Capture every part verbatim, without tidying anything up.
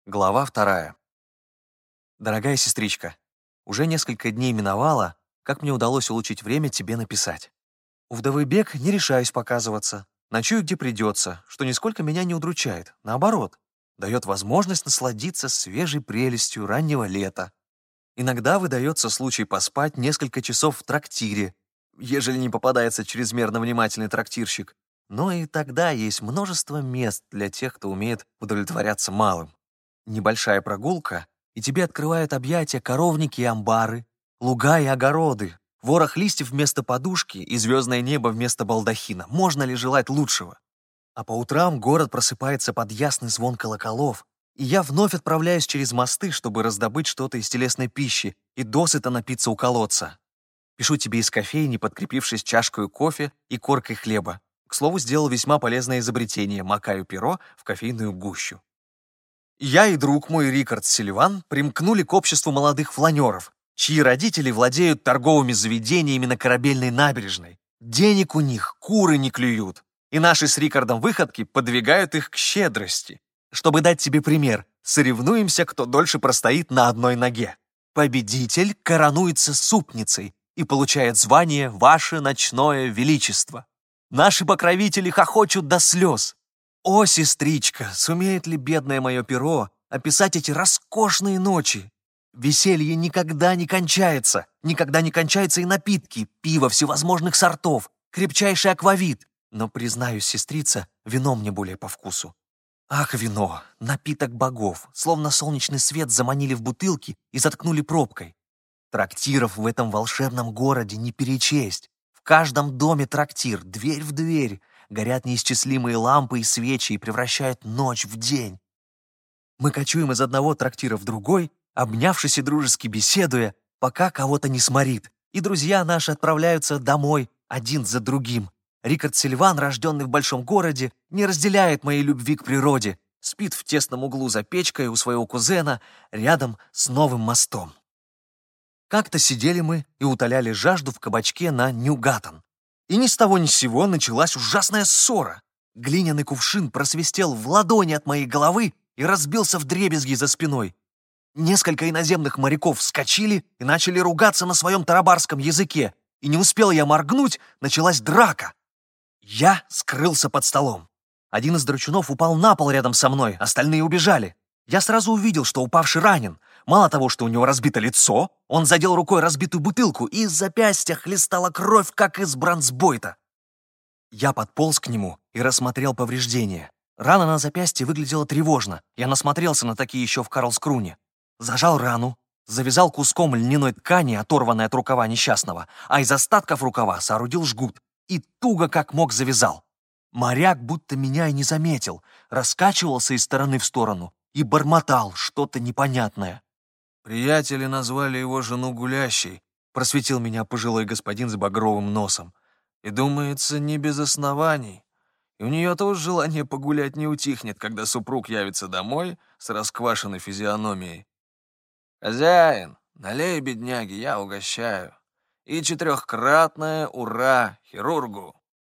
Глава вторая. Дорогая сестричка, уже несколько дней миновало, как мне удалось улучшить время тебе написать. У вдовы Бек не решаюсь показываться, ночую где придется, что нисколько меня не удручает, наоборот, дает возможность насладиться свежей прелестью раннего лета. Иногда выдается случай поспать несколько часов в трактире, ежели не попадается чрезмерно внимательный трактирщик, но и тогда есть множество мест для тех, кто умеет удовлетворяться малым. Небольшая прогулка, и тебе открывают объятия коровники и амбары, луга и огороды, ворох листьев вместо подушки и звездное небо вместо балдахина. Можно ли желать лучшего? А по утрам город просыпается под ясный звон колоколов, и я вновь отправляюсь через мосты, чтобы раздобыть что-то из телесной пищи и досыта напиться у колодца. Пишу тебе из кофейни, подкрепившись чашкой кофе и коркой хлеба. К слову, сделал весьма полезное изобретение, макаю перо в кофейную гущу. Я и друг мой Рикард Сильван примкнули к обществу молодых фланеров, чьи родители владеют торговыми заведениями на Корабельной набережной. Денег у них куры не клюют, и наши с Рикардом выходки подвигают их к щедрости. Чтобы дать тебе пример, соревнуемся, кто дольше простоит на одной ноге. Победитель коронуется супницей и получает звание «Ваше ночное величество». Наши покровители хохочут до слез. О, сестричка, сумеет ли бедное мое перо описать эти роскошные ночи? Веселье никогда не кончается, никогда не кончаются и напитки, пиво всевозможных сортов, крепчайший аквавит. Но, признаюсь, сестрица, вино мне более по вкусу. Ах, вино, напиток богов, словно солнечный свет заманили в бутылки и заткнули пробкой. Трактиров в этом волшебном городе не перечесть. В каждом доме трактир, дверь в дверь. Горят неисчислимые лампы и свечи и превращают ночь в день. Мы кочуем из одного трактира в другой, обнявшись и дружески беседуя, пока кого-то не сморит, и друзья наши отправляются домой один за другим. Рикард Сильван, рожденный в большом городе, не разделяет моей любви к природе, спит в тесном углу за печкой у своего кузена рядом с новым мостом. Как-то сидели мы и утоляли жажду в кабачке на Ньюгаттон. И ни с того ни с сего началась ужасная ссора. Глиняный кувшин просвистел в ладони от моей головы и разбился вдребезги за спиной. Несколько иноземных моряков вскочили и начали ругаться на своем тарабарском языке, и не успел я моргнуть, началась драка. Я скрылся под столом. Один из драчунов упал на пол рядом со мной, остальные убежали. Я сразу увидел, что упавший ранен. Мало того, что у него разбито лицо, он задел рукой разбитую бутылку, и из запястья хлестала кровь, как из бронзбойта. Я подполз к нему и рассмотрел повреждения. Рана на запястье выглядела тревожно. Я насмотрелся на такие еще в Карлскруне. Зажал рану, завязал куском льняной ткани, оторванной от рукава несчастного, а из остатков рукава соорудил жгут и туго как мог завязал. Моряк будто меня и не заметил, раскачивался из стороны в сторону и бормотал что-то непонятное. «Приятели назвали его жену гулящей», — просветил меня пожилой господин с багровым носом. «И, думается, не без оснований. И у нее тоже желание погулять не утихнет, когда супруг явится домой с расквашенной физиономией. Хозяин, налей, бедняги, я угощаю. И четырехкратное ура хирургу».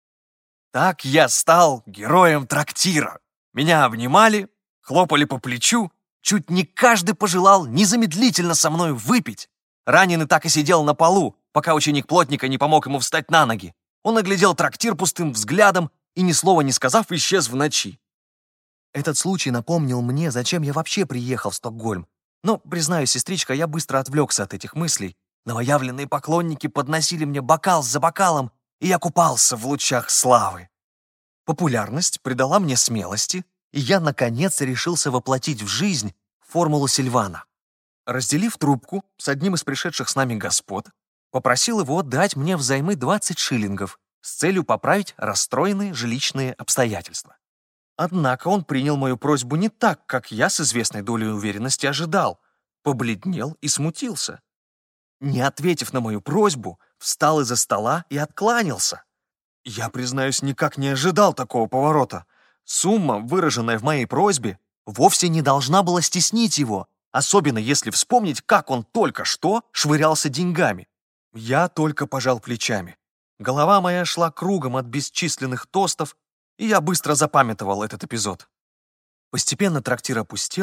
Так я стал героем трактира. Меня обнимали, хлопали по плечу. Чуть не каждый пожелал незамедлительно со мной выпить. Раненый так и сидел на полу, пока ученик плотника не помог ему встать на ноги. Он оглядел трактир пустым взглядом и, ни слова не сказав, исчез в ночи. Этот случай напомнил мне, зачем я вообще приехал в Стокгольм. Но, признаюсь, сестричка, я быстро отвлекся от этих мыслей. Новоявленные поклонники подносили мне бокал за бокалом, и я купался в лучах славы. Популярность придала мне смелости, и я, наконец, решился воплотить в жизнь формулу Сильвана. Разделив трубку с одним из пришедших с нами господ, попросил его дать мне взаймы двадцать шиллингов с целью поправить расстроенные жилищные обстоятельства. Однако он принял мою просьбу не так, как я с известной долей уверенности ожидал, побледнел и смутился. Не ответив на мою просьбу, встал из-за стола и откланялся. Я, признаюсь, никак не ожидал такого поворота. Сумма, выраженная в моей просьбе, вовсе не должна была стеснить его, особенно если вспомнить, как он только что швырялся деньгами. Я только пожал плечами. Голова моя шла кругом от бесчисленных тостов, и я быстро запамятовал этот эпизод. Постепенно трактир опустел,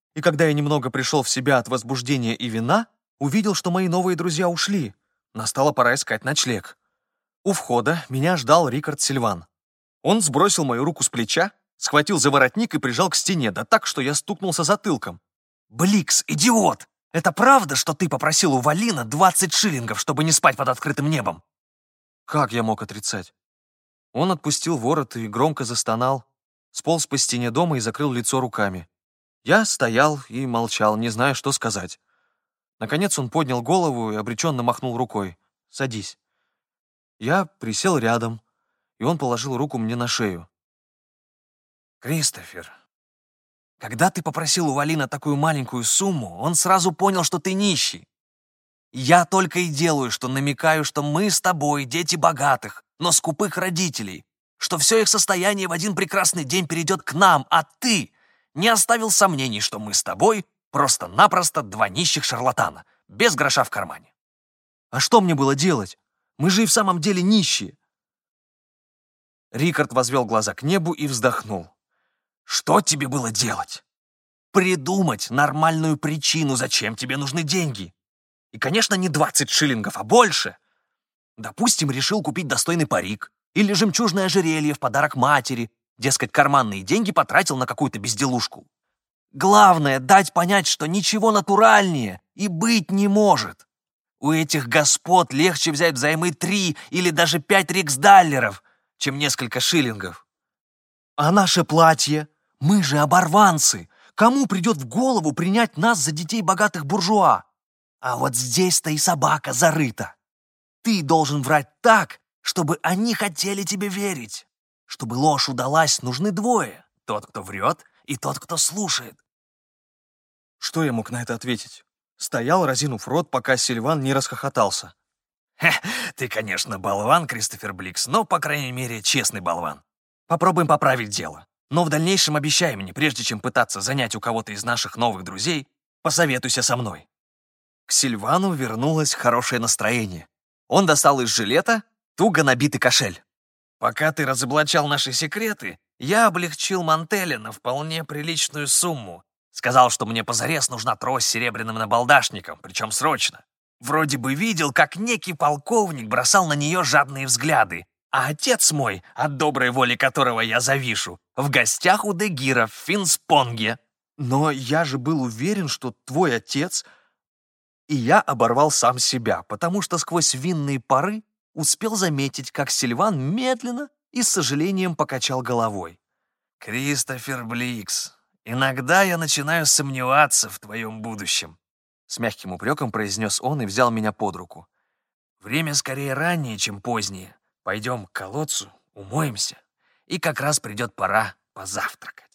И когда я немного пришел в себя от возбуждения и вина, увидел, что мои новые друзья ушли. Настала пора искать ночлег. У входа меня ждал Рикард Сильван. Он сбросил мою руку с плеча, схватил за воротник и прижал к стене, да так, что я стукнулся затылком. «Бликс, идиот! Это правда, что ты попросил у Валина двадцать шиллингов, чтобы не спать под открытым небом?» Как я мог отрицать? Он отпустил ворот и громко застонал, сполз по стене дома и закрыл лицо руками. Я стоял и молчал, не зная, что сказать. Наконец он поднял голову и обреченно махнул рукой. «Садись». Я присел рядом, и он положил руку мне на шею. «Кристофер, когда ты попросил у Валина такую маленькую сумму, он сразу понял, что ты нищий. Я только и делаю, что намекаю, что мы с тобой дети богатых, но скупых родителей, что все их состояние в один прекрасный день перейдет к нам, а ты не оставил сомнений, что мы с тобой просто-напросто два нищих шарлатана, без гроша в кармане. А что мне было делать? Мы же и в самом деле нищие». Рикард возвел глаза к небу и вздохнул. «Что тебе было делать? Придумать нормальную причину, зачем тебе нужны деньги. И, конечно, не двадцать шиллингов, а больше. Допустим, решил купить достойный парик или жемчужное ожерелье в подарок матери. Дескать, карманные деньги потратил на какую-то безделушку. Главное — дать понять, что ничего натуральнее и быть не может. У этих господ легче взять взаймы три или даже пять риксдаллеров, чем несколько шиллингов. А наше платье? Мы же оборванцы. Кому придет в голову принять нас за детей богатых буржуа? А вот здесь-то и собака зарыта. Ты должен врать так, чтобы они хотели тебе верить. Чтобы ложь удалась, нужны двое. Тот, кто врет, и тот, кто слушает». Что я мог на это ответить? Стоял, разинув рот, пока Сильван не расхохотался. «Хе, ты, конечно, болван, Кристофер Бликс, но, по крайней мере, честный болван. Попробуем поправить дело. Но в дальнейшем обещай мне, прежде чем пытаться занять у кого-то из наших новых друзей, посоветуйся со мной». К Сильвану вернулось хорошее настроение. Он достал из жилета туго набитый кошель. «Пока ты разоблачал наши секреты, я облегчил Мантеля на вполне приличную сумму. Сказал, что мне позарез нужна трость с серебряным набалдашником, причем срочно. Вроде бы видел, как некий полковник бросал на нее жадные взгляды, а отец мой, от доброй воли которого я завишу, в гостях у Дегира в Финспонге». «Но я же был уверен, что твой отец...» И я оборвал сам себя, потому что сквозь винные пары успел заметить, как Сильван медленно и с сожалением покачал головой. «Кристофер Бликс, иногда я начинаю сомневаться в твоем будущем», с мягким упреком произнес он и взял меня под руку. «Время скорее раннее, чем позднее. Пойдем к колодцу, умоемся, и как раз придет пора позавтракать».